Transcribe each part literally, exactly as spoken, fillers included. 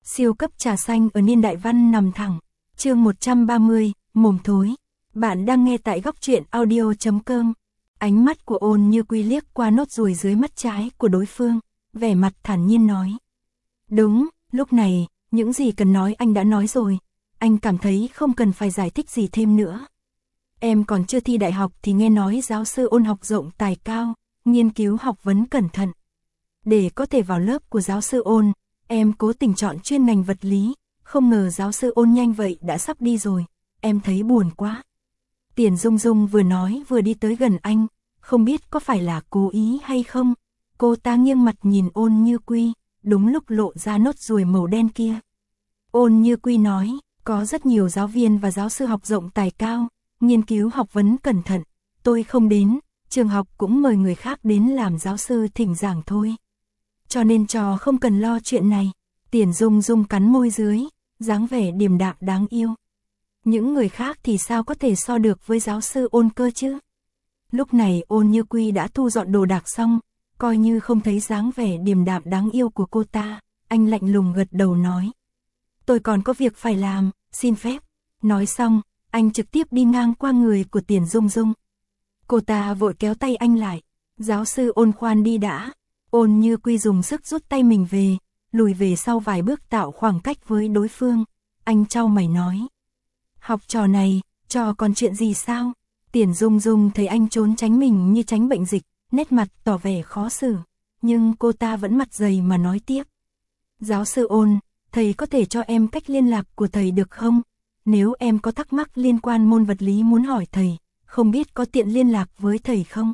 Siêu cấp trà xanh ở niên đại văn nằm thẳng. Chương một trăm ba mươi, mồm thối. Bạn đang nghe tại góc truyện audio chấm com. Ánh mắt của Ôn Như Quy liếc qua nốt ruồi dưới mắt trái của đối phương, vẻ mặt thản nhiên nói. Đúng, lúc này, những gì cần nói anh đã nói rồi. Anh cảm thấy không cần phải giải thích gì thêm nữa. Em còn chưa thi đại học thì nghe nói giáo sư Ôn học rộng tài cao, nghiên cứu học vấn cẩn thận. Để có thể vào lớp của giáo sư Ôn, em cố tình chọn chuyên ngành vật lý, không ngờ giáo sư Ôn nhanh vậy đã sắp đi rồi, em thấy buồn quá. Tiền Dung Dung vừa nói vừa đi tới gần anh, không biết có phải là cố ý hay không. Cô ta nghiêng mặt nhìn Ôn Như Quy, đúng lúc lộ ra nốt ruồi màu đen kia. Ôn Như Quy nói, có rất nhiều giáo viên và giáo sư học rộng tài cao, nghiên cứu học vấn cẩn thận, tôi không đến, trường học cũng mời người khác đến làm giáo sư thỉnh giảng thôi. Cho nên trò không cần lo chuyện này. Tiền Dung Dung cắn môi dưới, dáng vẻ điềm đạm đáng yêu. Những người khác thì sao có thể so được với giáo sư Ôn cơ chứ? Lúc này Ôn Như Quy đã thu dọn đồ đạc xong, coi như không thấy dáng vẻ điềm đạm đáng yêu của cô ta, anh lạnh lùng gật đầu nói. Tôi còn có việc phải làm, xin phép. Nói xong, anh trực tiếp đi ngang qua người của Tiền Dung Dung. Cô ta vội kéo tay anh lại. Giáo sư Ôn khoan đi đã. Ôn Như Quy dùng sức rút tay mình về, lùi về sau vài bước tạo khoảng cách với đối phương. Anh chau mày nói. Học trò này, trò còn chuyện gì sao? Tiền Dung Dung thấy anh trốn tránh mình như tránh bệnh dịch, nét mặt tỏ vẻ khó xử. Nhưng cô ta vẫn mặt dày mà nói tiếp. Giáo sư Ôn, thầy có thể cho em cách liên lạc của thầy được không? Nếu em có thắc mắc liên quan môn vật lý muốn hỏi thầy, không biết có tiện liên lạc với thầy không?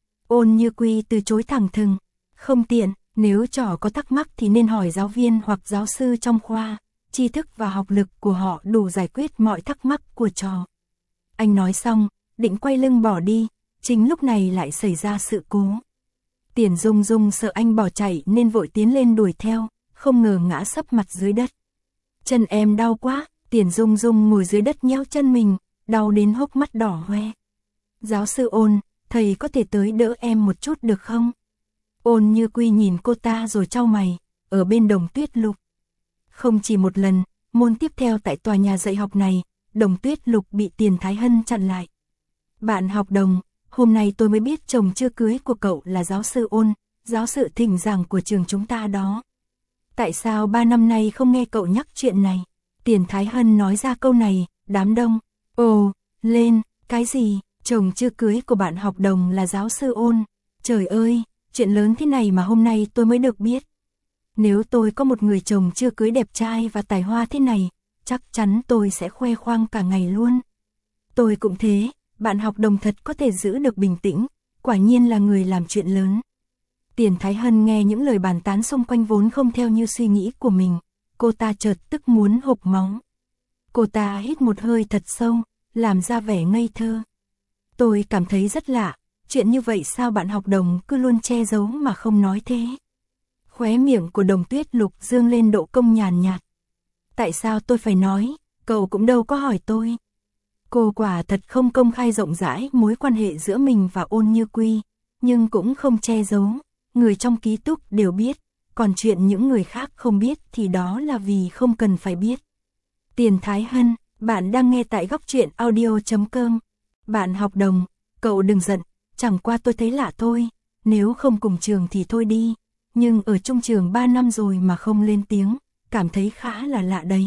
Ôn Như Quy từ chối thẳng thừng. Không tiện, nếu trò có thắc mắc thì nên hỏi giáo viên hoặc giáo sư trong khoa, tri thức và học lực của họ đủ giải quyết mọi thắc mắc của trò. Anh nói xong, định quay lưng bỏ đi, chính lúc này lại xảy ra sự cố. Tiền Dung Dung sợ anh bỏ chạy nên vội tiến lên đuổi theo, không ngờ ngã sấp mặt dưới đất. Chân em đau quá, Tiền Dung Dung ngồi dưới đất nhéo chân mình, đau đến hốc mắt đỏ hoe. Giáo sư Ôn, thầy có thể tới đỡ em một chút được không? Ôn Như Quy nhìn cô ta rồi chau mày, ở bên Đồng Tuyết Lục. Không chỉ một lần, môn tiếp theo tại tòa nhà dạy học này, Đồng Tuyết Lục bị Tiền Thái Hân chặn lại. Bạn học Đồng, hôm nay tôi mới biết chồng chưa cưới của cậu là giáo sư Ôn, giáo sư thỉnh giảng của trường chúng ta đó. Tại sao ba năm nay không nghe cậu nhắc chuyện này? Tiền Thái Hân nói ra câu này, đám đông, ồ, lên, cái gì, chồng chưa cưới của bạn học Đồng là giáo sư Ôn, trời ơi, chuyện lớn thế này mà hôm nay tôi mới được biết. Nếu tôi có một người chồng chưa cưới đẹp trai và tài hoa thế này, chắc chắn tôi sẽ khoe khoang cả ngày luôn. Tôi cũng thế, bạn học Đồng thật có thể giữ được bình tĩnh, quả nhiên là người làm chuyện lớn. Tiền Thái Hân nghe những lời bàn tán xung quanh vốn không theo như suy nghĩ của mình, cô ta chợt tức muốn hộc máu. Cô ta hít một hơi thật sâu, làm ra vẻ ngây thơ. Tôi cảm thấy rất lạ, chuyện như vậy sao bạn học Đồng cứ luôn che giấu mà không nói thế? Khóe miệng của Đồng Tuyết Lục dương lên độ cong nhàn nhạt. Tại sao tôi phải nói, cậu cũng đâu có hỏi tôi. Cô quả thật không công khai rộng rãi mối quan hệ giữa mình và Ôn Như Quy, nhưng cũng không che giấu, người trong ký túc đều biết, còn chuyện những người khác không biết thì đó là vì không cần phải biết. Tiền Thái Hân, bạn đang nghe tại góc truyện audio chấm com. Bạn học Đồng, cậu đừng giận, chẳng qua tôi thấy lạ thôi, nếu không cùng trường thì thôi đi, nhưng ở chung trường ba năm rồi mà không lên tiếng, cảm thấy khá là lạ đấy.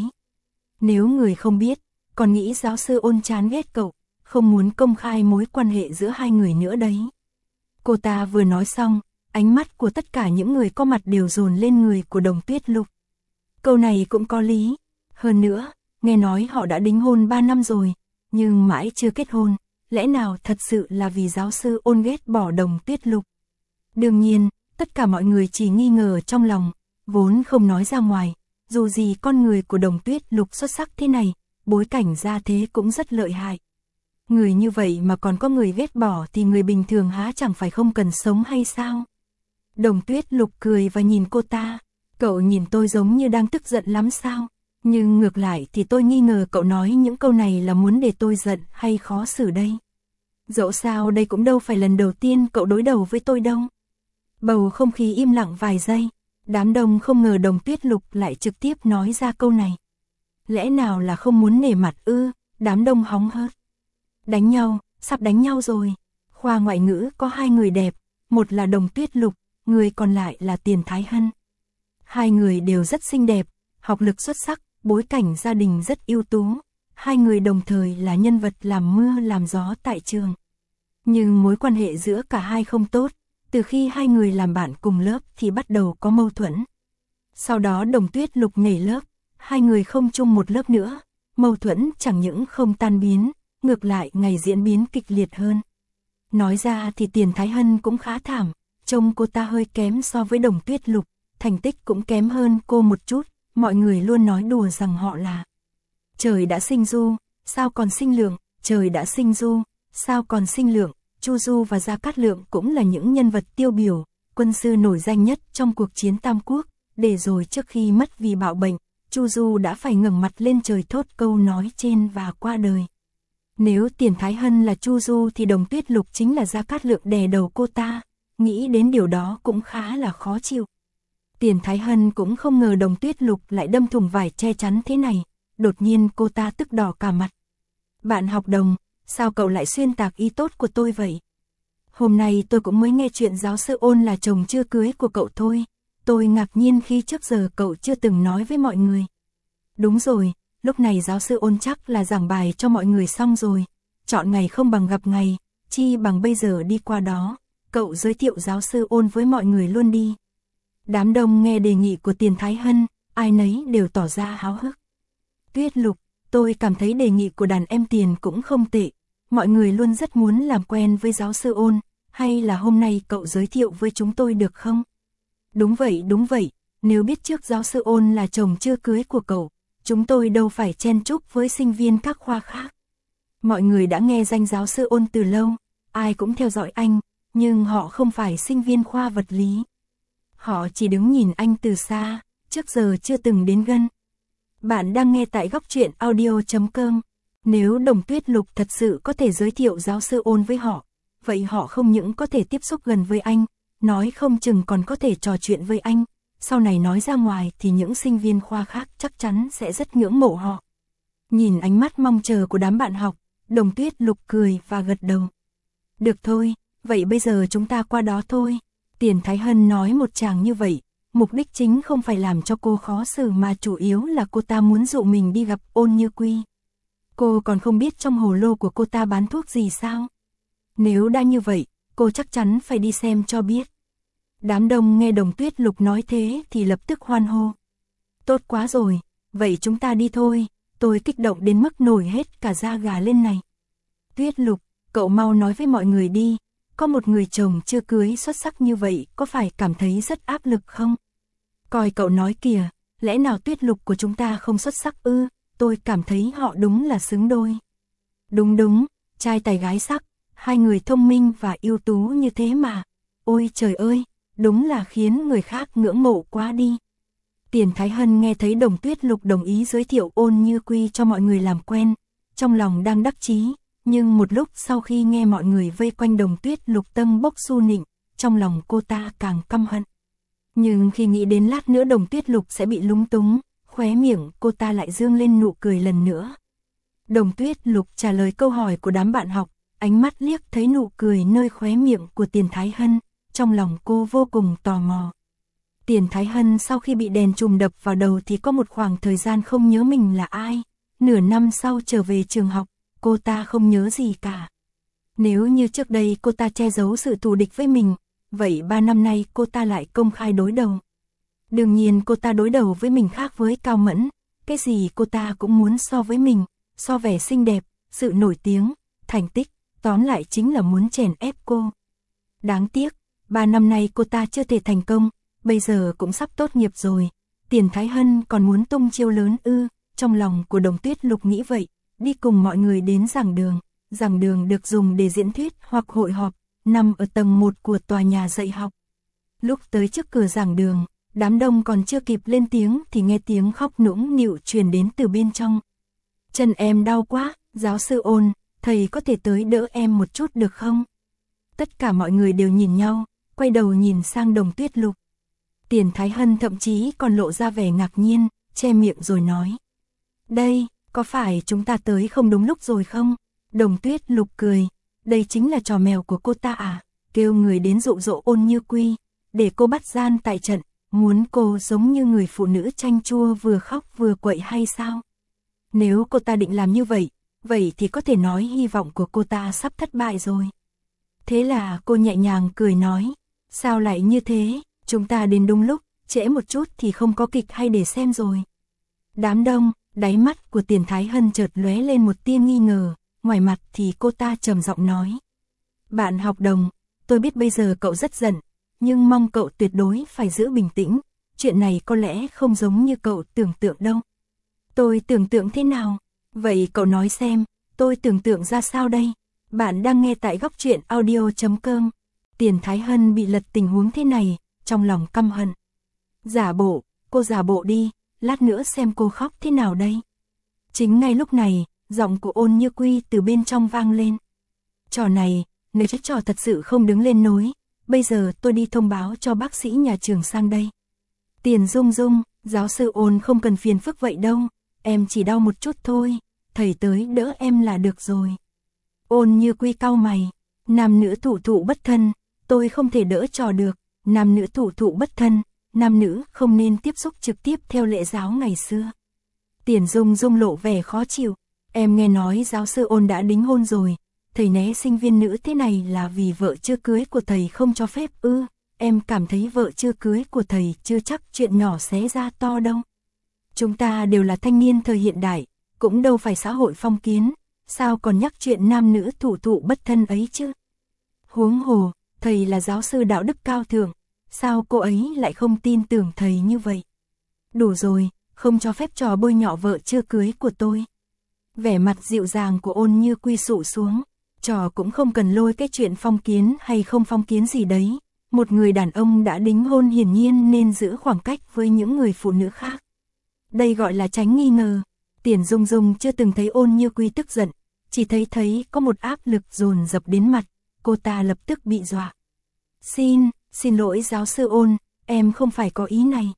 Nếu người không biết, còn nghĩ giáo sư Ôn chán ghét cậu, không muốn công khai mối quan hệ giữa hai người nữa đấy. Cô ta vừa nói xong, ánh mắt của tất cả những người có mặt đều dồn lên người của Đồng Tuyết Lục. Câu này cũng có lý, hơn nữa, nghe nói họ đã đính hôn ba năm rồi, nhưng mãi chưa kết hôn, lẽ nào thật sự là vì giáo sư Ôn ghét bỏ Đồng Tuyết Lục? Đương nhiên, tất cả mọi người chỉ nghi ngờ trong lòng, vốn không nói ra ngoài, dù gì con người của Đồng Tuyết Lục xuất sắc thế này, bối cảnh gia thế cũng rất lợi hại. Người như vậy mà còn có người ghét bỏ thì người bình thường há chẳng phải không cần sống hay sao? Đồng Tuyết Lục cười và nhìn cô ta, cậu nhìn tôi giống như đang tức giận lắm sao? Nhưng ngược lại thì tôi nghi ngờ cậu nói những câu này là muốn để tôi giận hay khó xử đây. Dẫu sao đây cũng đâu phải lần đầu tiên cậu đối đầu với tôi đâu. Bầu không khí im lặng vài giây, Đám đông không ngờ Đồng Tuyết Lục lại trực tiếp nói ra câu này. Lẽ nào là không muốn nể mặt ư? Đám đông hóng hớt. Đánh nhau, sắp đánh nhau rồi. Khoa ngoại ngữ có hai người đẹp, một là Đồng Tuyết Lục, người còn lại là Tiền Thái Hân. Hai người đều rất xinh đẹp, học lực xuất sắc, bối cảnh gia đình rất ưu tú. Hai người đồng thời là nhân vật làm mưa làm gió tại trường. Nhưng mối quan hệ giữa cả hai không tốt, từ khi hai người làm bạn cùng lớp thì bắt đầu có mâu thuẫn. Sau đó Đồng Tuyết Lục nhảy lớp, hai người không chung một lớp nữa, mâu thuẫn chẳng những không tan biến, ngược lại ngày diễn biến kịch liệt hơn. Nói ra thì Tiền Thái Hân cũng khá thảm, trông cô ta hơi kém so với Đồng Tuyết Lục, thành tích cũng kém hơn cô một chút, mọi người luôn nói đùa rằng họ là trời đã sinh Du, sao còn sinh Lượng, trời đã sinh Du, sao còn sinh Lượng. Chu Du và Gia Cát Lượng cũng là những nhân vật tiêu biểu, quân sư nổi danh nhất trong cuộc chiến Tam Quốc, để rồi trước khi mất vì bạo bệnh, Chu Du đã phải ngẩng mặt lên trời thốt câu nói trên và qua đời. Nếu Tiền Thái Hân là Chu Du thì Đồng Tuyết Lục chính là Gia Cát Lượng đè đầu cô ta, nghĩ đến điều đó cũng khá là khó chịu. Tiền Thái Hân cũng không ngờ Đồng Tuyết Lục lại đâm thủng vải che chắn thế này, đột nhiên cô ta tức đỏ cả mặt. Bạn học Đồng, sao cậu lại xuyên tạc ý tốt của tôi vậy? Hôm nay tôi cũng mới nghe chuyện giáo sư Ôn là chồng chưa cưới của cậu thôi. Tôi ngạc nhiên khi trước giờ cậu chưa từng nói với mọi người. Đúng rồi, lúc này giáo sư Ôn chắc là giảng bài cho mọi người xong rồi. Chọn ngày không bằng gặp ngày, chi bằng bây giờ đi qua đó. Cậu giới thiệu giáo sư Ôn với mọi người luôn đi. Đám đông nghe đề nghị của Tiền Thái Hân, ai nấy đều tỏ ra háo hức. Tuyết Lục, tôi cảm thấy đề nghị của đàn em Tiền cũng không tệ. Mọi người luôn rất muốn làm quen với giáo sư Ôn, hay là hôm nay cậu giới thiệu với chúng tôi được không? Đúng vậy, đúng vậy, nếu biết trước giáo sư Ôn là chồng chưa cưới của cậu, chúng tôi đâu phải chen chúc với sinh viên các khoa khác. Mọi người đã nghe danh giáo sư Ôn từ lâu, ai cũng theo dõi anh, nhưng họ không phải sinh viên khoa vật lý. Họ chỉ đứng nhìn anh từ xa, trước giờ chưa từng đến gần. Bạn đang nghe tại góc truyện audio chấm com. Nếu Đồng Tuyết Lục thật sự có thể giới thiệu giáo sư Ôn với họ, vậy họ không những có thể tiếp xúc gần với anh, nói không chừng còn có thể trò chuyện với anh. Sau này nói ra ngoài thì những sinh viên khoa khác chắc chắn sẽ rất ngưỡng mộ họ. Nhìn ánh mắt mong chờ của đám bạn học, Đồng Tuyết Lục cười và gật đầu. Được thôi, vậy bây giờ chúng ta qua đó thôi. Tiền Thái Hân nói một tràng như vậy, mục đích chính không phải làm cho cô khó xử mà chủ yếu là cô ta muốn dụ mình đi gặp Ôn Như Quy. Cô còn không biết trong hồ lô của cô ta bán thuốc gì sao? Nếu đã như vậy, cô chắc chắn phải đi xem cho biết. Đám đông nghe Đồng Tuyết Lục nói thế thì lập tức hoan hô. Tốt quá rồi, vậy chúng ta đi thôi, tôi kích động đến mức nổi hết cả da gà lên này. Tuyết Lục, cậu mau nói với mọi người đi, có một người chồng chưa cưới xuất sắc như vậy có phải cảm thấy rất áp lực không? Coi cậu nói kìa, lẽ nào Tuyết Lục của chúng ta không xuất sắc ư? Tôi cảm thấy họ đúng là xứng đôi. Đúng đúng, trai tài gái sắc, hai người thông minh và ưu tú như thế mà. Ôi trời ơi, đúng là khiến người khác ngưỡng mộ quá đi. Tiền Thái Hân nghe thấy Đồng Tuyết Lục đồng ý giới thiệu Ôn Như Quy cho mọi người làm quen, trong lòng đang đắc chí, nhưng một lúc sau khi nghe mọi người vây quanh Đồng Tuyết Lục tâng bốc su nịnh, trong lòng cô ta càng căm hận. Nhưng khi nghĩ đến lát nữa Đồng Tuyết Lục sẽ bị lúng túng, khóe miệng cô ta lại dương lên nụ cười lần nữa. Đồng Tuyết Lục trả lời câu hỏi của đám bạn học, ánh mắt liếc thấy nụ cười nơi khóe miệng của Tiền Thái Hân, trong lòng cô vô cùng tò mò. Tiền Thái Hân sau khi bị đèn chùm đập vào đầu thì có một khoảng thời gian không nhớ mình là ai, nửa năm sau trở về trường học, cô ta không nhớ gì cả. Nếu như trước đây cô ta che giấu sự thù địch với mình, vậy ba năm nay cô ta lại công khai đối đầu. Đương nhiên cô ta đối đầu với mình khác với Cao Mẫn, cái gì cô ta cũng muốn so với mình, so vẻ xinh đẹp, sự nổi tiếng, thành tích, tóm lại chính là muốn chèn ép cô. Đáng tiếc, ba năm nay cô ta chưa thể thành công, bây giờ cũng sắp tốt nghiệp rồi, Tiền Thái Hân còn muốn tung chiêu lớn ư? Trong lòng của Đồng Tuyết Lục nghĩ vậy, đi cùng mọi người đến giảng đường, giảng đường được dùng để diễn thuyết hoặc hội họp, nằm ở tầng một của tòa nhà dạy học. Lúc tới trước cửa giảng đường, đám đông còn chưa kịp lên tiếng thì nghe tiếng khóc nũng nịu truyền đến từ bên trong. Chân em đau quá, giáo sư Ôn, thầy có thể tới đỡ em một chút được không? Tất cả mọi người đều nhìn nhau, quay đầu nhìn sang Đồng Tuyết Lục. Tiền Thái Hân thậm chí còn lộ ra vẻ ngạc nhiên, che miệng rồi nói. Đây, có phải chúng ta tới không đúng lúc rồi không? Đồng Tuyết Lục cười, đây chính là trò mèo của cô ta à, kêu người đến dụ dỗ Ôn Như Quy, để cô bắt gian tại trận, muốn cô giống như người phụ nữ chanh chua vừa khóc vừa quậy hay sao? Nếu cô ta định làm như vậy, vậy thì có thể nói hy vọng của cô ta sắp thất bại rồi. Thế là cô nhẹ nhàng cười nói, sao lại như thế, chúng ta đến đúng lúc, trễ một chút thì không có kịch hay để xem rồi. Đám đông, đáy mắt của Tiền Thái Hân chợt lóe lên một tia nghi ngờ, ngoài mặt thì cô ta trầm giọng nói. Bạn học đồng, tôi biết bây giờ cậu rất giận, nhưng mong cậu tuyệt đối phải giữ bình tĩnh, chuyện này có lẽ không giống như cậu tưởng tượng đâu. Tôi tưởng tượng thế nào? Vậy cậu nói xem, tôi tưởng tượng ra sao đây? Bạn đang nghe tại góc truyện audio chấm com. Tiền Thái Hân bị lật tình huống thế này, trong lòng căm hận. Giả bộ, cô giả bộ đi, lát nữa xem cô khóc thế nào đây. Chính ngay lúc này, giọng của Ôn Như Quy từ bên trong vang lên. Trò này, nếu trách trò thật sự không đứng lên nối, bây giờ tôi đi thông báo cho bác sĩ nhà trường sang đây. Tiền Dung Dung, giáo sư Ôn không cần phiền phức vậy đâu, em chỉ đau một chút thôi, thầy tới đỡ em là được rồi. Ôn Như Quy cau mày, nam nữ thủ thụ bất thân, tôi không thể đỡ trò được, nam nữ thủ thụ bất thân, nam nữ không nên tiếp xúc trực tiếp theo lễ giáo ngày xưa. Tiền Dung Dung lộ vẻ khó chịu, em nghe nói giáo sư Ôn đã đính hôn rồi, thầy né sinh viên nữ thế này là vì vợ chưa cưới của thầy không cho phép ư, em cảm thấy vợ chưa cưới của thầy chưa chắc chuyện nhỏ xé ra to đâu. Chúng ta đều là thanh niên thời hiện đại, cũng đâu phải xã hội phong kiến, sao còn nhắc chuyện nam nữ thủ thụ bất thân ấy chứ. Huống hồ, thầy là giáo sư đạo đức cao thượng, sao cô ấy lại không tin tưởng thầy như vậy. Đủ rồi, không cho phép trò bôi nhọ vợ chưa cưới của tôi. Vẻ mặt dịu dàng của Ôn Như Quy sụ xuống, trò cũng không cần lôi cái chuyện phong kiến hay không phong kiến gì đấy. Một người đàn ông đã đính hôn hiển nhiên nên giữ khoảng cách với những người phụ nữ khác. Đây gọi là tránh nghi ngờ. Tiền Dung Dung chưa từng thấy Ôn Như Quy tức giận, chỉ thấy thấy có một áp lực dồn dập đến mặt, cô ta lập tức bị dọa. Xin, xin lỗi giáo sư Ôn, em không phải có ý này.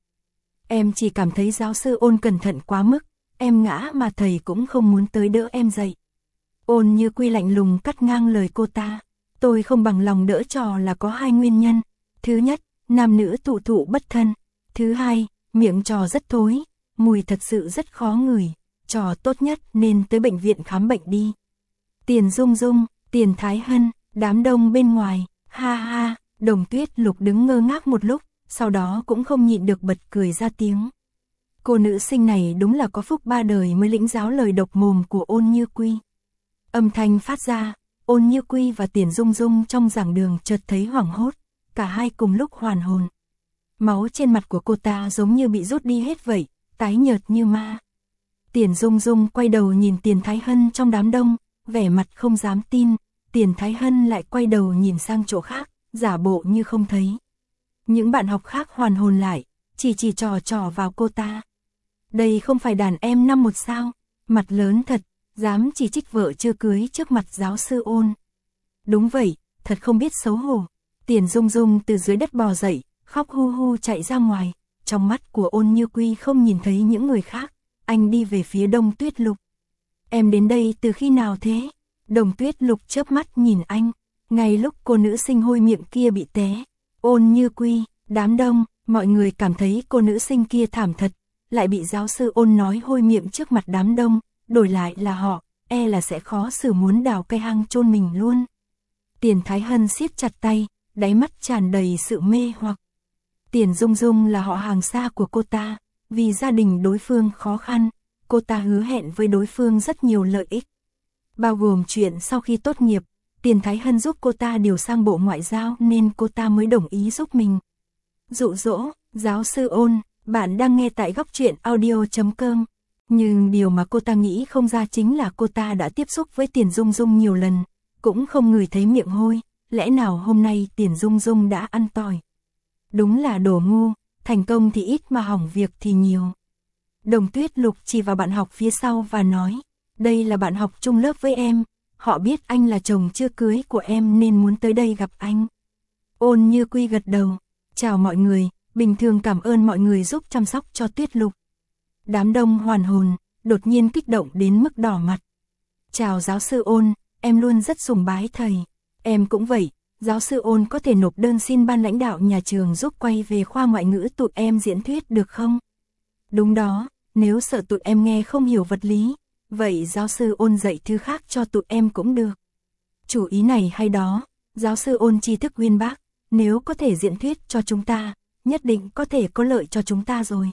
Em chỉ cảm thấy giáo sư Ôn cẩn thận quá mức, em ngã mà thầy cũng không muốn tới đỡ em dậy. Ôn Như Quy lạnh lùng cắt ngang lời cô ta. Tôi không bằng lòng đỡ trò là có hai nguyên nhân. Thứ nhất, nam nữ thủ thụ bất thân. Thứ hai, miệng trò rất thối, mùi thật sự rất khó ngửi. Trò tốt nhất nên tới bệnh viện khám bệnh đi. Tiền Dung Dung, Tiền Thái Hân, đám đông bên ngoài, ha ha. Đồng Tuyết Lục đứng ngơ ngác một lúc, sau đó cũng không nhịn được bật cười ra tiếng. Cô nữ sinh này đúng là có phúc ba đời mới lĩnh giáo lời độc mồm của Ôn Như Quy. Âm thanh phát ra, Ôn Như Quy và Tiền Dung Dung trong giảng đường chợt thấy hoảng hốt, cả hai cùng lúc hoàn hồn. Máu trên mặt của cô ta giống như bị rút đi hết vậy, tái nhợt như ma. Tiền Dung Dung quay đầu nhìn Tiền Thái Hân trong đám đông, vẻ mặt không dám tin, Tiền Thái Hân lại quay đầu nhìn sang chỗ khác, giả bộ như không thấy. Những bạn học khác hoàn hồn lại, chỉ chỉ trò trò vào cô ta. Đây không phải đàn em năm một sao, mặt lớn thật, dám chỉ trích vợ chưa cưới trước mặt giáo sư Ôn. Đúng vậy, thật không biết xấu hổ. Tiền Dung Dung từ dưới đất bò dậy, khóc hu hu chạy ra ngoài, trong mắt của Ôn Như Quy không nhìn thấy những người khác, anh đi về phía Đông Tuyết Lục. Em đến đây từ khi nào thế? Đồng Tuyết Lục chớp mắt nhìn anh, ngay lúc cô nữ sinh hôi miệng kia bị té. Ôn Như Quy, đám đông, mọi người cảm thấy cô nữ sinh kia thảm thật, lại bị giáo sư Ôn nói hôi miệng trước mặt đám đông, đổi lại là họ, e là sẽ khó xử muốn đào cây hang chôn mình luôn. Tiền Thái Hân siết chặt tay, đáy mắt tràn đầy sự mê hoặc. Tiền Dung Dung là họ hàng xa của cô ta, vì gia đình đối phương khó khăn, cô ta hứa hẹn với đối phương rất nhiều lợi ích. Bao gồm chuyện sau khi tốt nghiệp, Tiền Thái Hân giúp cô ta điều sang bộ ngoại giao nên cô ta mới đồng ý giúp mình. Dụ dỗ, giáo sư Ôn, bạn đang nghe tại góc truyện audio chấm com. Nhưng điều mà cô ta nghĩ không ra chính là cô ta đã tiếp xúc với Tiền Dung Dung nhiều lần, cũng không ngửi thấy miệng hôi, lẽ nào hôm nay Tiền Dung Dung đã ăn tỏi. Đúng là đồ ngu, thành công thì ít mà hỏng việc thì nhiều. Đồng Tuyết Lục chỉ vào bạn học phía sau và nói, đây là bạn học chung lớp với em, họ biết anh là chồng chưa cưới của em nên muốn tới đây gặp anh. Ôn Như Quy gật đầu, chào mọi người, bình thường cảm ơn mọi người giúp chăm sóc cho Tuyết Lục. Đám đông hoàn hồn, đột nhiên kích động đến mức đỏ mặt. Chào giáo sư Ôn, em luôn rất sùng bái thầy. Em cũng vậy, giáo sư Ôn có thể nộp đơn xin ban lãnh đạo nhà trường giúp quay về khoa ngoại ngữ tụi em diễn thuyết được không? Đúng đó, nếu sợ tụi em nghe không hiểu vật lý, vậy giáo sư Ôn dạy thứ khác cho tụi em cũng được. Chủ ý này hay đó, giáo sư Ôn tri thức uyên bác, nếu có thể diễn thuyết cho chúng ta, nhất định có thể có lợi cho chúng ta rồi.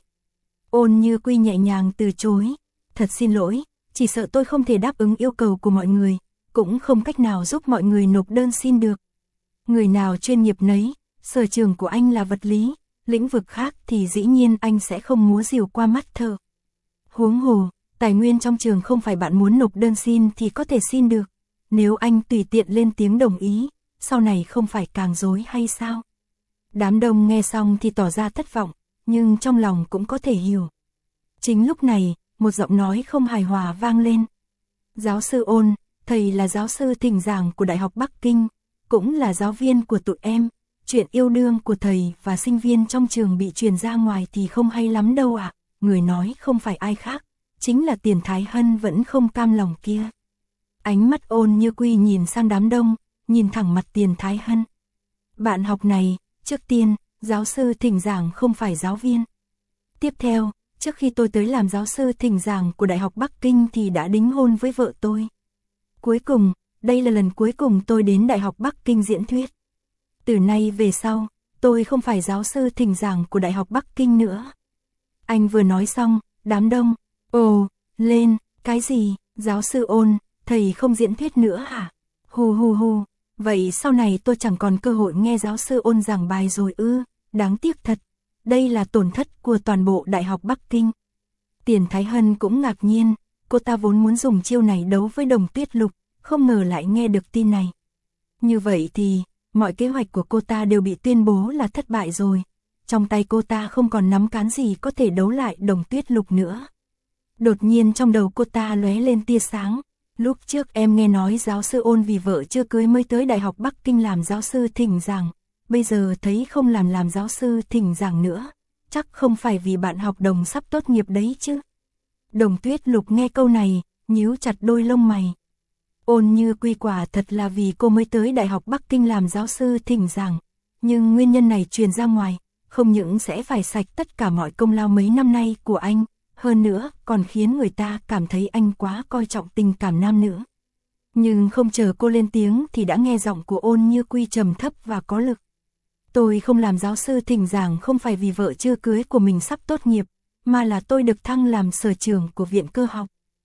Ôn Như Quy nhẹ nhàng từ chối, thật xin lỗi, chỉ sợ tôi không thể đáp ứng yêu cầu của mọi người, cũng không cách nào giúp mọi người nộp đơn xin được. Người nào chuyên nghiệp nấy, sở trường của anh là vật lý, lĩnh vực khác thì dĩ nhiên anh sẽ không múa rìu qua mắt thợ. Huống hồ, tài nguyên trong trường không phải bạn muốn nộp đơn xin thì có thể xin được. Nếu anh tùy tiện lên tiếng đồng ý, sau này không phải càng rối hay sao? Đám đông nghe xong thì tỏ ra thất vọng, nhưng trong lòng cũng có thể hiểu. Chính lúc này, một giọng nói không hài hòa vang lên. Giáo sư Ôn, thầy là giáo sư thỉnh giảng của Đại học Bắc Kinh, cũng là giáo viên của tụi em. Chuyện yêu đương của thầy và sinh viên trong trường bị truyền ra ngoài thì không hay lắm đâu ạ. À. Người nói không phải ai khác, chính là Tiền Thái Hân vẫn không cam lòng kia. Ánh mắt Ôn Như Quy nhìn sang đám đông, nhìn thẳng mặt Tiền Thái Hân. Bạn học này, trước tiên, giáo sư thỉnh giảng không phải giáo viên. Tiếp theo, trước khi tôi tới làm giáo sư thỉnh giảng của Đại học Bắc Kinh thì đã đính hôn với vợ tôi. Cuối cùng, đây là lần cuối cùng tôi đến Đại học Bắc Kinh diễn thuyết. Từ nay về sau, tôi không phải giáo sư thỉnh giảng của Đại học Bắc Kinh nữa. Anh vừa nói xong, đám đông, ồ, lên, cái gì, giáo sư Ôn, thầy không diễn thuyết nữa hả? Hù hù hù, vậy sau này tôi chẳng còn cơ hội nghe giáo sư Ôn giảng bài rồi ư, đáng tiếc thật. Đây là tổn thất của toàn bộ Đại học Bắc Kinh. Tiền Thái Hân cũng ngạc nhiên, cô ta vốn muốn dùng chiêu này đấu với Đồng Tuyết Lục, không ngờ lại nghe được tin này. Như vậy thì, mọi kế hoạch của cô ta đều bị tuyên bố là thất bại rồi. Trong tay cô ta không còn nắm cán gì có thể đấu lại Đồng Tuyết Lục nữa. Đột nhiên trong đầu cô ta lóe lên tia sáng. Lúc trước em nghe nói giáo sư Ôn vì vợ chưa cưới mới tới Đại học Bắc Kinh làm giáo sư thỉnh giảng. Bây giờ thấy không làm làm giáo sư thỉnh giảng nữa. Chắc không phải vì bạn học Đồng sắp tốt nghiệp đấy chứ. Đồng Tuyết Lục nghe câu này, nhíu chặt đôi lông mày. Ôn Như Quy quả thật là vì cô mới tới Đại học Bắc Kinh làm giáo sư thỉnh giảng. Nhưng nguyên nhân này truyền ra ngoài, không những sẽ phải sạch tất cả mọi công lao mấy năm nay của anh, hơn nữa còn khiến người ta cảm thấy anh quá coi trọng tình cảm nam nữ. Nhưng không chờ cô lên tiếng thì đã nghe giọng của Ôn Như Quy trầm thấp và có lực. Tôi không làm giáo sư thỉnh giảng không phải vì vợ chưa cưới của mình sắp tốt nghiệp, mà là tôi được thăng làm sở trưởng của Viện Cơ học.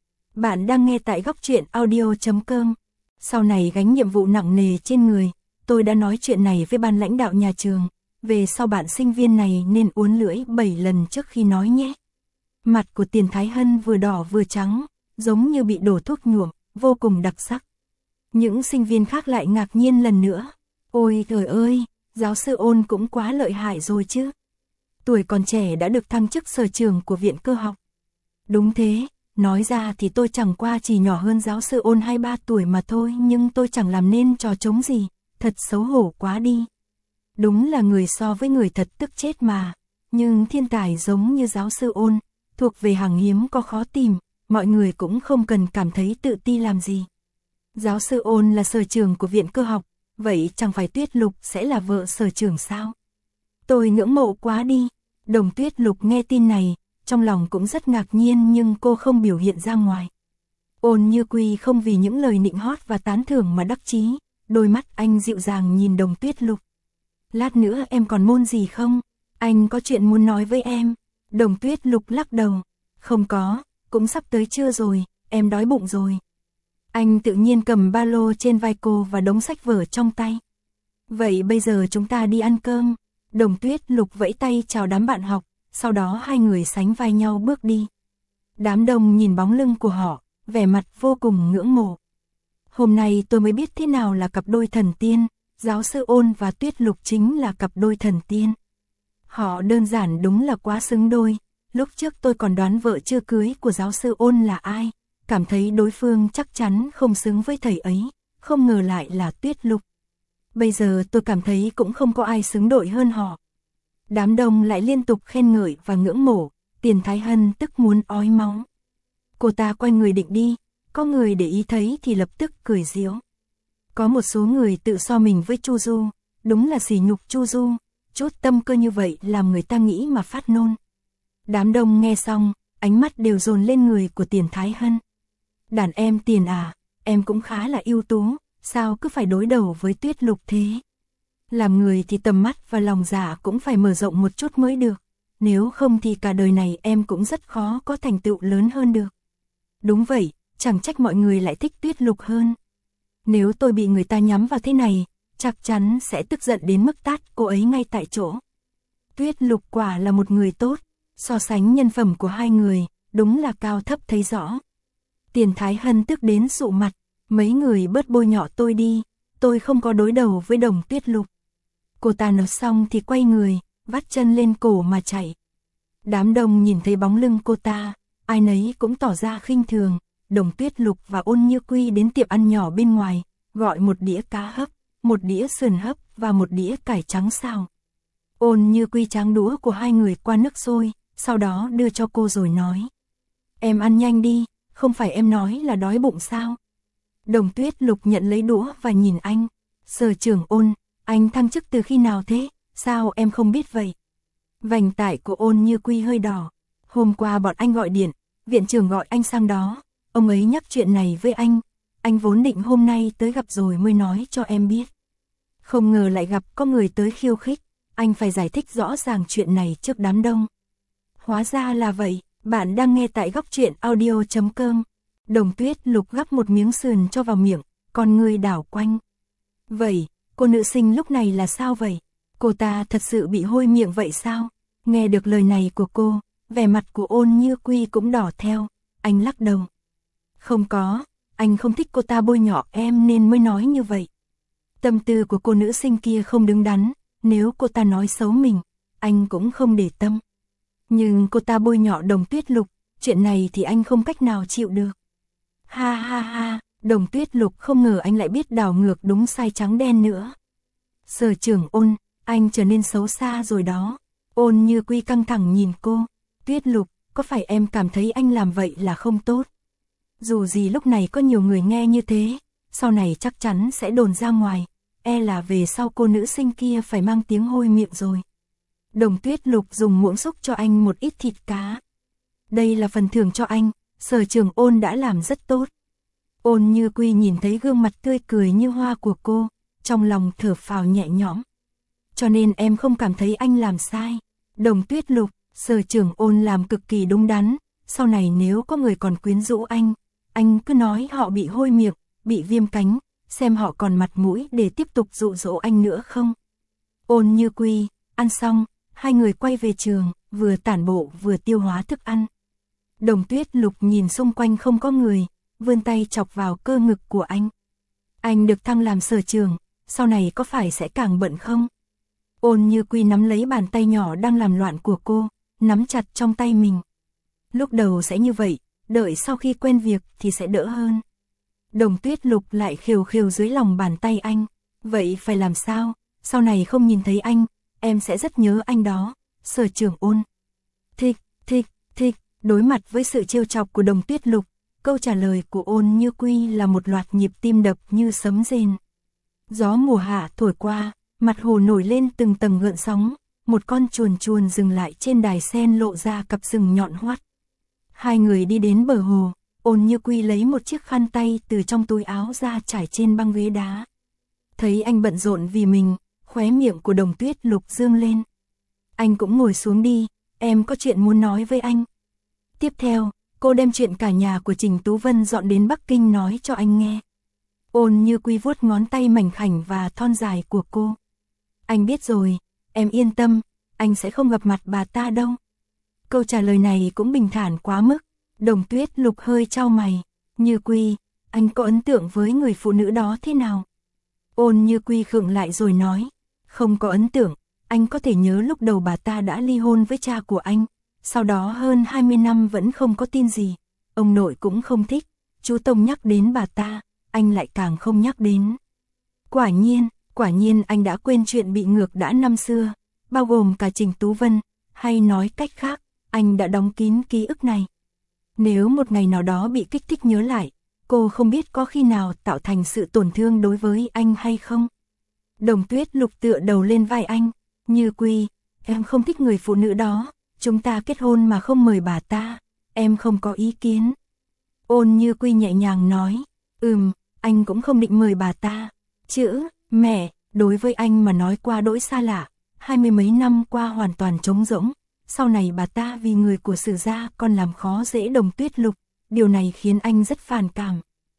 Bạn đang nghe tại góc truyện audio chấm com. Sau này gánh nhiệm vụ nặng nề trên người, tôi đã nói chuyện này với ban lãnh đạo nhà trường. Về sau bạn sinh viên này nên uốn lưỡi bảy lần trước khi nói nhé. Mặt của Tiền Thái Hân vừa đỏ vừa trắng, giống như bị đổ thuốc nhuộm, vô cùng đặc sắc. Những sinh viên khác lại ngạc nhiên lần nữa. Ôi trời ơi, giáo sư Ôn cũng quá lợi hại rồi chứ. Tuổi còn trẻ đã được thăng chức sở trưởng của Viện Cơ học. Đúng thế, nói ra thì tôi chẳng qua chỉ nhỏ hơn giáo sư Ôn hai ba tuổi mà thôi, nhưng tôi chẳng làm nên trò trống gì, thật xấu hổ quá đi. Đúng là người so với người thật tức chết mà, nhưng thiên tài giống như giáo sư Ôn, thuộc về hàng hiếm có khó tìm, mọi người cũng không cần cảm thấy tự ti làm gì. Giáo sư Ôn là sở trưởng của Viện Cơ học, vậy chẳng phải Tuyết Lục sẽ là vợ sở trưởng sao? Tôi ngưỡng mộ quá đi. Đồng Tuyết Lục nghe tin này, trong lòng cũng rất ngạc nhiên nhưng cô không biểu hiện ra ngoài. Ôn Như Quy không vì những lời nịnh hót và tán thưởng mà đắc chí, đôi mắt anh dịu dàng nhìn Đồng Tuyết Lục. Lát nữa em còn môn gì không? Anh có chuyện muốn nói với em. Đồng Tuyết Lục lắc đầu. Không có, cũng sắp tới trưa rồi, em đói bụng rồi. Anh tự nhiên cầm ba lô trên vai cô và đống sách vở trong tay. Vậy bây giờ chúng ta đi ăn cơm. Đồng Tuyết Lục vẫy tay chào đám bạn học, sau đó hai người sánh vai nhau bước đi. Đám đông nhìn bóng lưng của họ, vẻ mặt vô cùng ngưỡng mộ. Hôm nay tôi mới biết thế nào là cặp đôi thần tiên, giáo sư Ôn và Tuyết Lục chính là cặp đôi thần tiên. Họ đơn giản đúng là quá xứng đôi, lúc trước tôi còn đoán vợ chưa cưới của giáo sư Ôn là ai, cảm thấy đối phương chắc chắn không xứng với thầy ấy, không ngờ lại là Tuyết Lục. Bây giờ tôi cảm thấy cũng không có ai xứng đội hơn họ. Đám đông lại liên tục khen ngợi và ngưỡng mộ, Tiền Thái Hân tức muốn ói máu. Cô ta quay người định đi, có người để ý thấy thì lập tức cười giễu. Có một số người tự so mình với Chu Du, đúng là sỉ nhục Chu Du, chút tâm cơ như vậy làm người ta nghĩ mà phát nôn. Đám đông nghe xong, ánh mắt đều dồn lên người của Tiền Thái Hân. Đàn em Tiền à, em cũng khá là ưu tú, sao cứ phải đối đầu với Tuyết Lục thế? Làm người thì tầm mắt và lòng dạ cũng phải mở rộng một chút mới được, nếu không thì cả đời này em cũng rất khó có thành tựu lớn hơn được. Đúng vậy, chẳng trách mọi người lại thích Tuyết Lục hơn. Nếu tôi bị người ta nhắm vào thế này, chắc chắn sẽ tức giận đến mức tát cô ấy ngay tại chỗ. Tuyết Lục quả là một người tốt, so sánh nhân phẩm của hai người, đúng là cao thấp thấy rõ. Tiền Thái Hân tức đến sụ mặt, mấy người bớt bôi nhọ tôi đi, tôi không có đối đầu với Đồng Tuyết Lục. Cô ta nói xong thì quay người, vắt chân lên cổ mà chạy. Đám đông nhìn thấy bóng lưng cô ta, ai nấy cũng tỏ ra khinh thường. Đồng Tuyết Lục và Ôn Như Quy đến tiệm ăn nhỏ bên ngoài, gọi một đĩa cá hấp, một đĩa sườn hấp và một đĩa cải trắng xào. Ôn Như Quy tráng đũa của hai người qua nước sôi, sau đó đưa cho cô rồi nói: Em ăn nhanh đi, không phải em nói là đói bụng sao? Đồng Tuyết Lục nhận lấy đũa và nhìn anh. Sở trưởng Ôn, anh thăng chức từ khi nào thế? Sao em không biết vậy? Vành tai của Ôn Như Quy hơi đỏ. Hôm qua bọn anh gọi điện, viện trưởng gọi anh sang đó. Ông ấy nhắc chuyện này với anh. Anh vốn định hôm nay tới gặp rồi mới nói cho em biết. Không ngờ lại gặp có người tới khiêu khích. Anh phải giải thích rõ ràng chuyện này trước đám đông. Hóa ra là vậy. Bạn đang nghe tại góc truyện audio chấm com. Đồng Tuyết Lục gắp một miếng sườn cho vào miệng, còn người đảo quanh. Vậy, cô nữ sinh lúc này là sao vậy? Cô ta thật sự bị hôi miệng vậy sao? Nghe được lời này của cô, vẻ mặt của Ôn Như Quy cũng đỏ theo. Anh lắc đầu. Không có, anh không thích cô ta bôi nhọ em nên mới nói như vậy. Tâm tư của cô nữ sinh kia không đứng đắn, nếu cô ta nói xấu mình, anh cũng không để tâm. Nhưng cô ta bôi nhọ Đồng Tuyết Lục, chuyện này thì anh không cách nào chịu được. Ha ha ha, Đồng Tuyết Lục không ngờ anh lại biết đảo ngược đúng sai trắng đen nữa. Sở trưởng Ôn, anh trở nên xấu xa rồi đó. Ôn Như Quy căng thẳng nhìn cô. Tuyết Lục, có phải em cảm thấy anh làm vậy là không tốt? Dù gì lúc này có nhiều người nghe như thế, sau này chắc chắn sẽ đồn ra ngoài, e là về sau cô nữ sinh kia phải mang tiếng hôi miệng rồi. Đồng Tuyết Lục dùng muỗng xúc cho anh một ít thịt cá. Đây là phần thưởng cho anh, sở trưởng Ôn đã làm rất tốt. Ôn Như Quy nhìn thấy gương mặt tươi cười như hoa của cô, trong lòng thở phào nhẹ nhõm. Cho nên em không cảm thấy anh làm sai. Đồng Tuyết Lục, sở trưởng Ôn làm cực kỳ đúng đắn, sau này nếu có người còn quyến rũ anh, anh cứ nói họ bị hôi miệng, bị viêm cánh, xem họ còn mặt mũi để tiếp tục dụ dỗ anh nữa không. Ôn Như Quy, ăn xong, hai người quay về trường, vừa tản bộ vừa tiêu hóa thức ăn. Đồng Tuyết Lục nhìn xung quanh không có người, vươn tay chọc vào cơ ngực của anh. Anh được thăng làm sở trưởng, sau này có phải sẽ càng bận không? Ôn Như Quy nắm lấy bàn tay nhỏ đang làm loạn của cô, nắm chặt trong tay mình. Lúc đầu sẽ như vậy, đợi sau khi quen việc thì sẽ đỡ hơn. Đồng Tuyết Lục lại khều khều dưới lòng bàn tay anh. Vậy phải làm sao? Sau này không nhìn thấy anh, em sẽ rất nhớ anh đó, sở trưởng Ôn. Thích, thích, thích. Đối mặt với sự trêu chọc của Đồng Tuyết Lục, câu trả lời của Ôn Như Quy là một loạt nhịp tim đập như sấm rền. Gió mùa hạ thổi qua, mặt hồ nổi lên từng tầng gợn sóng, một con chuồn chuồn dừng lại trên đài sen lộ ra cặp sừng nhọn hoắt. Hai người đi đến bờ hồ, Ôn Như Quy lấy một chiếc khăn tay từ trong túi áo ra trải trên băng ghế đá. Thấy anh bận rộn vì mình, khóe miệng của Đồng Tuyết Lục dương lên. Anh cũng ngồi xuống đi, em có chuyện muốn nói với anh. Tiếp theo, cô đem chuyện cả nhà của Trình Tú Vân dọn đến Bắc Kinh nói cho anh nghe. Ôn Như Quy vuốt ngón tay mảnh khảnh và thon dài của cô. Anh biết rồi, em yên tâm, anh sẽ không gặp mặt bà ta đâu. Câu trả lời này cũng bình thản quá mức. Đồng Tuyết Lục hơi chau mày. Như Quy, anh có ấn tượng với người phụ nữ đó thế nào? Ôn Như Quy khựng lại rồi nói. Không có ấn tượng, anh có thể nhớ lúc đầu bà ta đã ly hôn với cha của anh. Sau đó hơn hai mươi năm vẫn không có tin gì. Ông nội cũng không thích. Chú Tông nhắc đến bà ta, anh lại càng không nhắc đến. Quả nhiên, quả nhiên anh đã quên chuyện bị ngược đã năm xưa. bao gồm cả Trình Tú Vân, hay nói cách khác, anh đã đóng kín ký ức này. Nếu một ngày nào đó bị kích thích nhớ lại, cô không biết có khi nào tạo thành sự tổn thương đối với anh hay không. Đồng Tuyết Lục tựa đầu lên vai anh, Như Quy, em không thích người phụ nữ đó, chúng ta kết hôn mà không mời bà ta, em không có ý kiến. Ôn Như Quy nhẹ nhàng nói, ừm, anh cũng không định mời bà ta. Chữ, mẹ, đối với anh mà nói qua đỗi xa lạ, hai mươi mấy năm qua hoàn toàn trống rỗng. Sau này bà ta vì người của Sử gia còn làm khó dễ Đồng Tuyết Lục, điều này khiến anh rất phản cảm.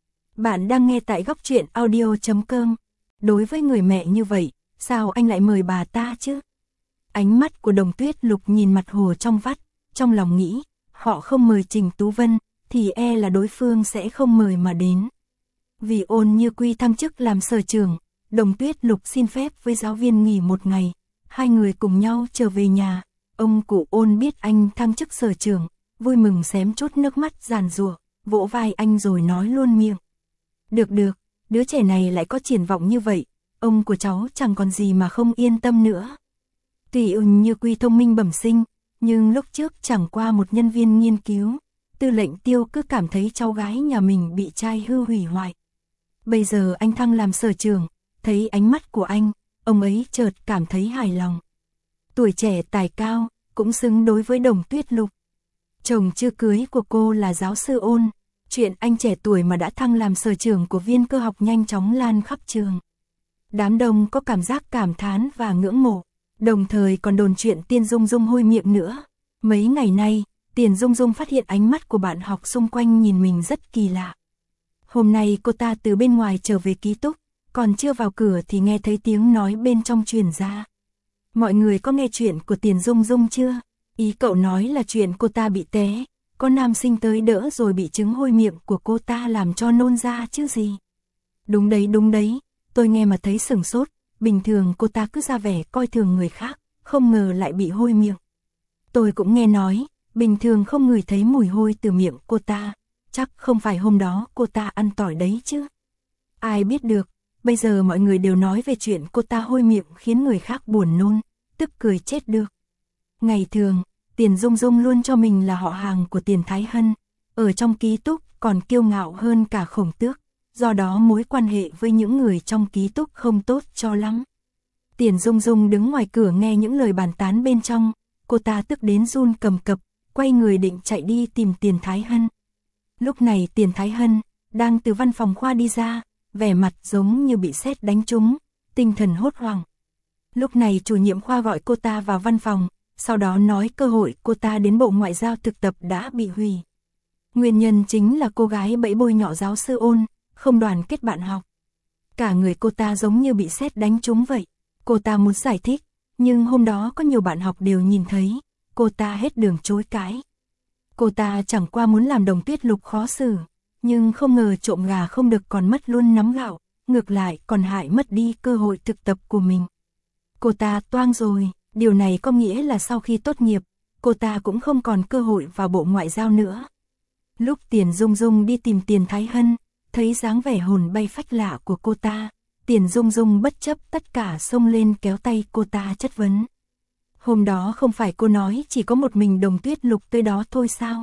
Bạn đang nghe tại góc truyện audio chấm com. Đối với người mẹ như vậy, sao anh lại mời bà ta chứ? Ánh mắt của Đồng Tuyết Lục nhìn mặt hồ trong vắt, trong lòng nghĩ, họ không mời Trình Tú Vân, thì e là đối phương sẽ không mời mà đến. Vì Ôn Như Quy thăng chức làm sở trưởng, Đồng Tuyết Lục xin phép với giáo viên nghỉ một ngày, hai người cùng nhau trở về nhà. Ông cụ Ôn biết anh thăng chức sở trưởng, vui mừng xém chút nước mắt giàn giụa, vỗ vai anh rồi nói luôn miệng. Được được, đứa trẻ này lại có triển vọng như vậy, ông của cháu chẳng còn gì mà không yên tâm nữa. Tuy Ôn Như Quy thông minh bẩm sinh, nhưng lúc trước chẳng qua một nhân viên nghiên cứu, Tư lệnh Tiêu cứ cảm thấy cháu gái nhà mình bị trai hư hủy hoại. Bây giờ anh thăng làm sở trưởng, thấy ánh mắt của anh, ông ấy chợt cảm thấy hài lòng. Tuổi trẻ tài cao, cũng xứng đối với Đồng Tuyết Lục. Chồng chưa cưới của cô là giáo sư Ôn, chuyện anh trẻ tuổi mà đã thăng làm sở trưởng của Viên Cơ học nhanh chóng lan khắp trường. Đám đông có cảm giác cảm thán và ngưỡng mộ, đồng thời còn đồn chuyện Tiền Dung Dung hôi miệng nữa. Mấy ngày nay, Tiền Dung Dung phát hiện ánh mắt của bạn học xung quanh nhìn mình rất kỳ lạ. Hôm nay cô ta từ bên ngoài trở về ký túc, còn chưa vào cửa thì nghe thấy tiếng nói bên trong truyền ra. Mọi người có nghe chuyện của Tiền Dung Dung chưa? Ý cậu nói là chuyện cô ta bị té, có nam sinh tới đỡ rồi bị chứng hôi miệng của cô ta làm cho nôn ra chứ gì. Đúng đấy đúng đấy, tôi nghe mà thấy sửng sốt, bình thường cô ta cứ ra vẻ coi thường người khác, không ngờ lại bị hôi miệng. Tôi cũng nghe nói, bình thường không ngửi thấy mùi hôi từ miệng cô ta, chắc không phải hôm đó cô ta ăn tỏi đấy chứ. Ai biết được, bây giờ mọi người đều nói về chuyện cô ta hôi miệng khiến người khác buồn nôn, tức cười chết được. Ngày thường, Tiền Dung Dung luôn cho mình là họ hàng của Tiền Thái Hân, ở trong ký túc còn kiêu ngạo hơn cả Khổng Tước, do đó mối quan hệ với những người trong ký túc không tốt cho lắm. Tiền Dung Dung đứng ngoài cửa nghe những lời bàn tán bên trong, cô ta tức đến run cầm cập, quay người định chạy đi tìm Tiền Thái Hân. Lúc này Tiền Thái Hân đang từ văn phòng khoa đi ra, vẻ mặt giống như bị sét đánh trúng, tinh thần hốt hoảng. Lúc này chủ nhiệm khoa gọi cô ta vào văn phòng, sau đó nói cơ hội cô ta đến Bộ Ngoại giao thực tập đã bị hủy. Nguyên nhân chính là cô gái bẫy bôi nhọ giáo sư Ôn, không đoàn kết bạn học. Cả người cô ta giống như bị sét đánh trúng vậy. Cô ta muốn giải thích, nhưng hôm đó có nhiều bạn học đều nhìn thấy, cô ta hết đường chối cãi. Cô ta chẳng qua muốn làm Đồng Tuyết Lục khó xử, nhưng không ngờ trộm gà không được còn mất luôn nắm gạo, ngược lại còn hại mất đi cơ hội thực tập của mình. Cô ta toang rồi, điều này có nghĩa là sau khi tốt nghiệp, cô ta cũng không còn cơ hội vào Bộ Ngoại giao nữa. Lúc Tiền Dung Dung đi tìm Tiền Thái Hân, thấy dáng vẻ hồn bay phách lạ của cô ta, Tiền Dung Dung bất chấp tất cả xông lên kéo tay cô ta chất vấn. Hôm đó không phải cô nói chỉ có một mình Đồng Tuyết Lục tới đó thôi sao?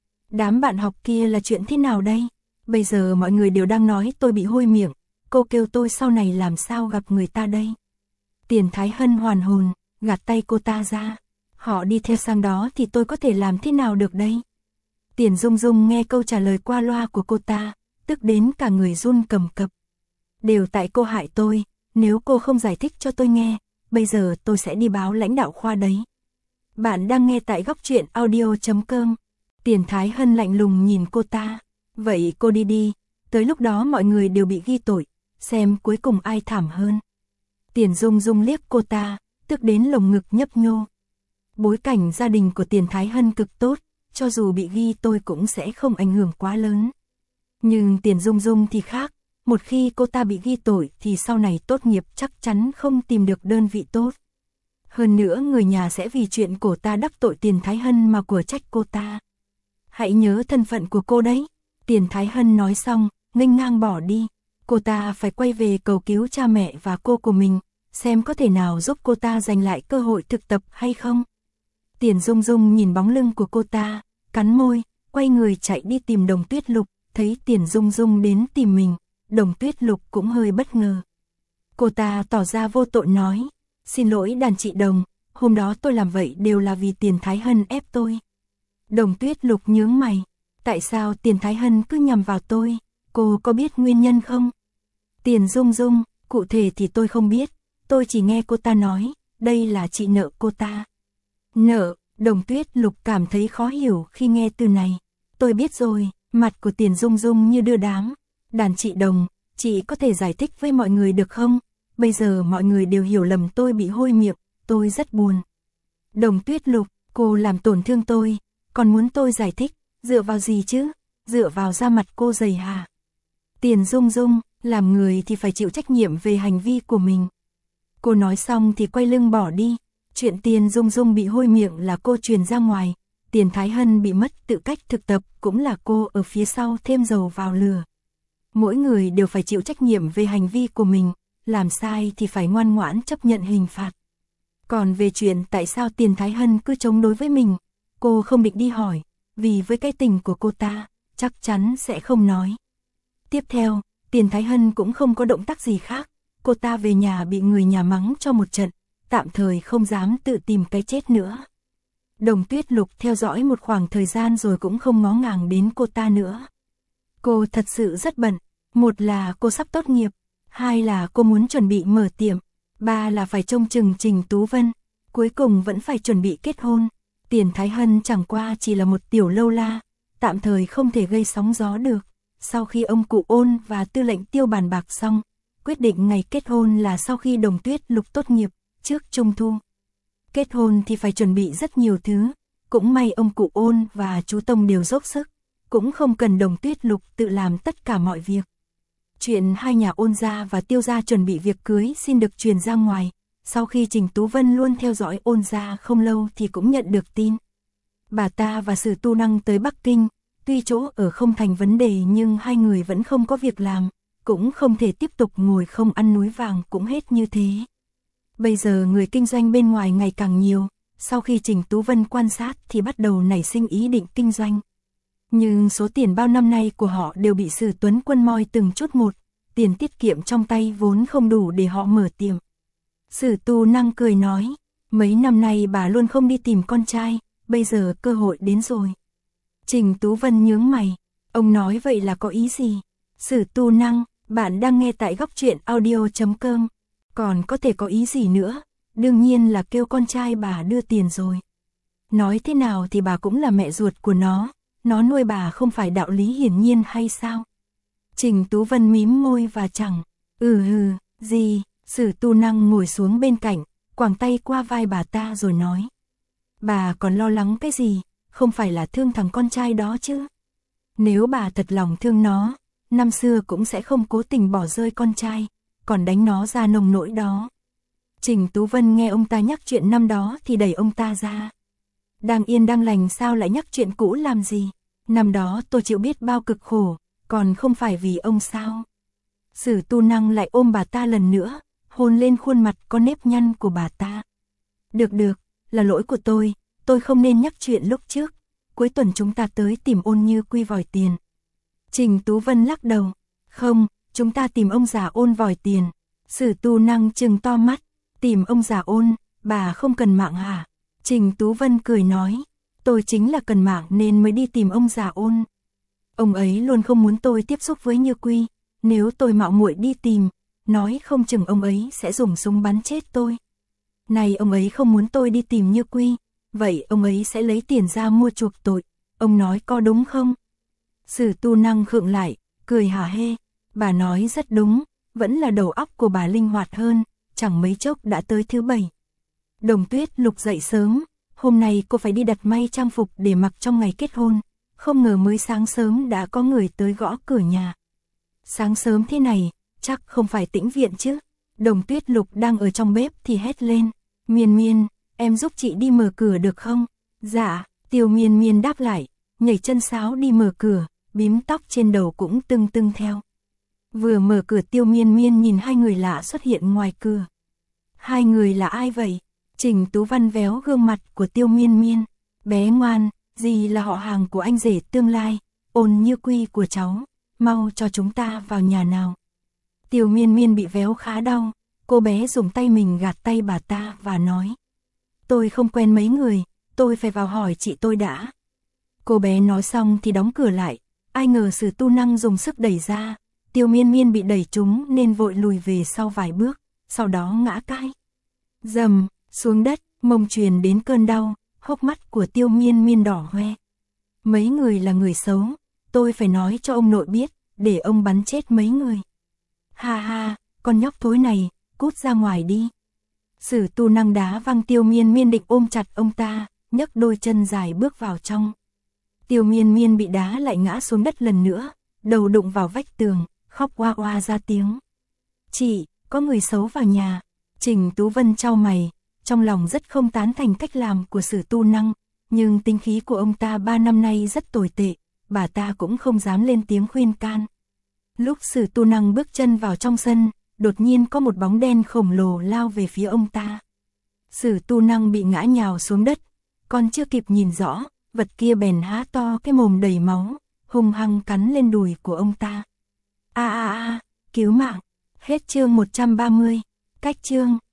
Đám bạn học kia là chuyện thế nào đây? Bây giờ mọi người đều đang nói tôi bị hôi miệng, cô kêu tôi sau này làm sao gặp người ta đây? Tiền Thái Hân hoàn hồn, gạt tay cô ta ra. Họ đi theo sang đó thì tôi có thể làm thế nào được đây? Tiền Dung Dung nghe câu trả lời qua loa của cô ta, tức đến cả người run cầm cập. Đều tại cô hại tôi, nếu cô không giải thích cho tôi nghe, bây giờ tôi sẽ đi báo lãnh đạo khoa đấy. Bạn đang nghe tại góc truyện audio chấm com. Tiền Thái Hân lạnh lùng nhìn cô ta. Vậy cô đi đi, tới lúc đó mọi người đều bị ghi tội, xem cuối cùng ai thảm hơn. Tiền Dung Dung liếc cô ta, tức đến lồng ngực nhấp nhô. Bối cảnh gia đình của Tiền Thái Hân cực tốt, cho dù bị ghi tôi cũng sẽ không ảnh hưởng quá lớn. Nhưng Tiền Dung Dung thì khác, một khi cô ta bị ghi tội thì sau này tốt nghiệp chắc chắn không tìm được đơn vị tốt. Hơn nữa người nhà sẽ vì chuyện cô ta đắc tội Tiền Thái Hân mà của trách cô ta. Hãy nhớ thân phận của cô đấy. Tiền Thái Hân nói xong, nghênh ngang bỏ đi. Cô ta phải quay về cầu cứu cha mẹ và cô của mình, xem có thể nào giúp cô ta giành lại cơ hội thực tập hay không. Tiền Dung Dung nhìn bóng lưng của cô ta, cắn môi, quay người chạy đi tìm Đồng Tuyết Lục, thấy Tiền Dung Dung đến tìm mình, Đồng Tuyết Lục cũng hơi bất ngờ. Cô ta tỏ ra vô tội nói, xin lỗi đàn chị Đồng, hôm đó tôi làm vậy đều là vì Tiền Thái Hân ép tôi. Đồng Tuyết Lục nhướng mày, tại sao Tiền Thái Hân cứ nhằm vào tôi, cô có biết nguyên nhân không? Tiền Dung Dung, cụ thể thì tôi không biết, tôi chỉ nghe cô ta nói, đây là chị nợ cô ta. Nợ, Đồng Tuyết Lục cảm thấy khó hiểu khi nghe từ này. Tôi biết rồi, mặt của Tiền Dung Dung như đưa đám. Đàn chị Đồng, chị có thể giải thích với mọi người được không? Bây giờ mọi người đều hiểu lầm tôi bị hôi miệng, tôi rất buồn. Đồng Tuyết Lục, cô làm tổn thương tôi, còn muốn tôi giải thích, dựa vào gì chứ? Dựa vào da mặt cô dày hả? Tiền Dung Dung, làm người thì phải chịu trách nhiệm về hành vi của mình. Cô nói xong thì quay lưng bỏ đi. Chuyện Tiền Dung Dung bị hôi miệng là cô truyền ra ngoài, Tiền Thái Hân bị mất tự cách thực tập cũng là cô ở phía sau thêm dầu vào lửa. Mỗi người đều phải chịu trách nhiệm về hành vi của mình, làm sai thì phải ngoan ngoãn chấp nhận hình phạt. Còn về chuyện tại sao Tiền Thái Hân cứ chống đối với mình, cô không định đi hỏi, vì với cái tình của cô ta, chắc chắn sẽ không nói. Tiếp theo, Tiền Thái Hân cũng không có động tác gì khác, cô ta về nhà bị người nhà mắng cho một trận, tạm thời không dám tự tìm cái chết nữa. Đồng Tuyết Lục theo dõi một khoảng thời gian rồi cũng không ngó ngàng đến cô ta nữa. Cô thật sự rất bận, một là cô sắp tốt nghiệp, hai là cô muốn chuẩn bị mở tiệm, ba là phải trông chừng Trình Tú Vân, cuối cùng vẫn phải chuẩn bị kết hôn. Tiền Thái Hân chẳng qua chỉ là một tiểu lâu la, tạm thời không thể gây sóng gió được. Sau khi ông cụ Ôn và tư lệnh Tiêu bàn bạc xong, quyết định ngày kết hôn là sau khi Đồng Tuyết Lục tốt nghiệp, trước Trung Thu. Kết hôn thì phải chuẩn bị rất nhiều thứ, cũng may ông cụ Ôn và chú Tông đều dốc sức, cũng không cần Đồng Tuyết Lục tự làm tất cả mọi việc. Chuyện hai nhà Ôn gia và Tiêu gia chuẩn bị việc cưới xin được truyền ra ngoài, sau khi Trình Tú Vân luôn theo dõi Ôn gia không lâu thì cũng nhận được tin. Bà ta và Sử Tu Năng tới Bắc Kinh, tuy chỗ ở không thành vấn đề nhưng hai người vẫn không có việc làm, cũng không thể tiếp tục ngồi không ăn núi vàng cũng hết như thế. Bây giờ người kinh doanh bên ngoài ngày càng nhiều, sau khi Trình Tú Vân quan sát thì bắt đầu nảy sinh ý định kinh doanh. Nhưng số tiền bao năm nay của họ đều bị Sử Tuấn Quân moi từng chút một, tiền tiết kiệm trong tay vốn không đủ để họ mở tiệm. Sử Tu Năng cười nói, mấy năm nay bà luôn không đi tìm con trai, bây giờ cơ hội đến rồi. Trình Tú Vân nhướng mày, ông nói vậy là có ý gì? Sử Tu Năng, bạn đang nghe tại góc truyện audio chấm com. Còn có thể có ý gì nữa, đương nhiên là kêu con trai bà đưa tiền rồi. Nói thế nào thì bà cũng là mẹ ruột của nó, nó nuôi bà không phải đạo lý hiển nhiên hay sao? Trình Tú Vân mím môi và chẳng, ừ hừ, gì, Sử Tu Năng ngồi xuống bên cạnh, quàng tay qua vai bà ta rồi nói. Bà còn lo lắng cái gì, không phải là thương thằng con trai đó chứ? Nếu bà thật lòng thương nó, năm xưa cũng sẽ không cố tình bỏ rơi con trai, còn đánh nó ra nông nỗi đó. Trình Tú Vân nghe ông ta nhắc chuyện năm đó thì đẩy ông ta ra. Đang yên đang lành sao lại nhắc chuyện cũ làm gì? Năm đó tôi chịu biết bao cực khổ, còn không phải vì ông sao? Sử Tu Năng lại ôm bà ta lần nữa, hôn lên khuôn mặt có nếp nhăn của bà ta. Được được, là lỗi của tôi, tôi không nên nhắc chuyện lúc trước. Cuối tuần chúng ta tới tìm Ôn Như Quy vòi tiền. Trình Tú Vân lắc đầu. Không, chúng ta tìm ông già Ôn vòi tiền. Sử Tu Năng trừng to mắt. Tìm ông già Ôn, bà không cần mạng hả? Trình Tú Vân cười nói. Tôi chính là cần mạng nên mới đi tìm ông già Ôn. Ông ấy luôn không muốn tôi tiếp xúc với Như Quy. Nếu tôi mạo muội đi tìm, nói không chừng ông ấy sẽ dùng súng bắn chết tôi. Này ông ấy không muốn tôi đi tìm Như Quy, vậy ông ấy sẽ lấy tiền ra mua chuộc tội. Ông nói có đúng không? Sử Tu Năng khựng lại, cười hả hê. Bà nói rất đúng, vẫn là đầu óc của bà linh hoạt hơn, chẳng mấy chốc đã tới thứ bảy. Đồng Tuyết Lục dậy sớm, hôm nay cô phải đi đặt may trang phục để mặc trong ngày kết hôn, không ngờ mới sáng sớm đã có người tới gõ cửa nhà. Sáng sớm thế này, chắc không phải Tĩnh Viện chứ? Đồng Tuyết Lục đang ở trong bếp thì hét lên, Miên Miên, em giúp chị đi mở cửa được không? Dạ, Tiêu Miên Miên đáp lại, nhảy chân sáo đi mở cửa, bím tóc trên đầu cũng tưng tưng theo. Vừa mở cửa Tiêu Miên Miên nhìn hai người lạ xuất hiện ngoài cửa. Hai người là ai vậy? Trình Tú Văn véo gương mặt của Tiêu Miên Miên. Bé ngoan, dì là họ hàng của anh rể tương lai, Ôn Như Quy của cháu, mau cho chúng ta vào nhà nào. Tiêu Miên Miên bị véo khá đau, cô bé dùng tay mình gạt tay bà ta và nói. Tôi không quen mấy người, tôi phải vào hỏi chị tôi đã. Cô bé nói xong thì đóng cửa lại, ai ngờ Sử Tu Năng dùng sức đẩy ra, Tiêu Miên Miên bị đẩy trúng nên vội lùi về sau vài bước, sau đó ngã cái. Dầm, xuống đất, mông truyền đến cơn đau, hốc mắt của Tiêu Miên Miên đỏ hoe. Mấy người là người xấu, tôi phải nói cho ông nội biết, để ông bắn chết mấy người. Ha ha, con nhóc thối này, cút ra ngoài đi. Sử Tu Năng đá văng Tiêu Miên Miên định ôm chặt ông ta, nhấc đôi chân dài bước vào trong. Tiêu Miên Miên bị đá lại ngã xuống đất lần nữa, đầu đụng vào vách tường, khóc oa oa ra tiếng. Chị, có người xấu vào nhà. Trình Tú Vân chau mày, trong lòng rất không tán thành cách làm của Sử Tu Năng, nhưng tính khí của ông ta ba năm nay rất tồi tệ, bà ta cũng không dám lên tiếng khuyên can. Lúc Sử Tu Năng bước chân vào trong sân, đột nhiên có một bóng đen khổng lồ lao về phía ông ta. Sử Tu Năng bị ngã nhào xuống đất, còn chưa kịp nhìn rõ, vật kia bèn há to cái mồm đầy máu, hung hăng cắn lên đùi của ông ta. A a a, cứu mạng. Hết chương một trăm ba mươi. Cách chương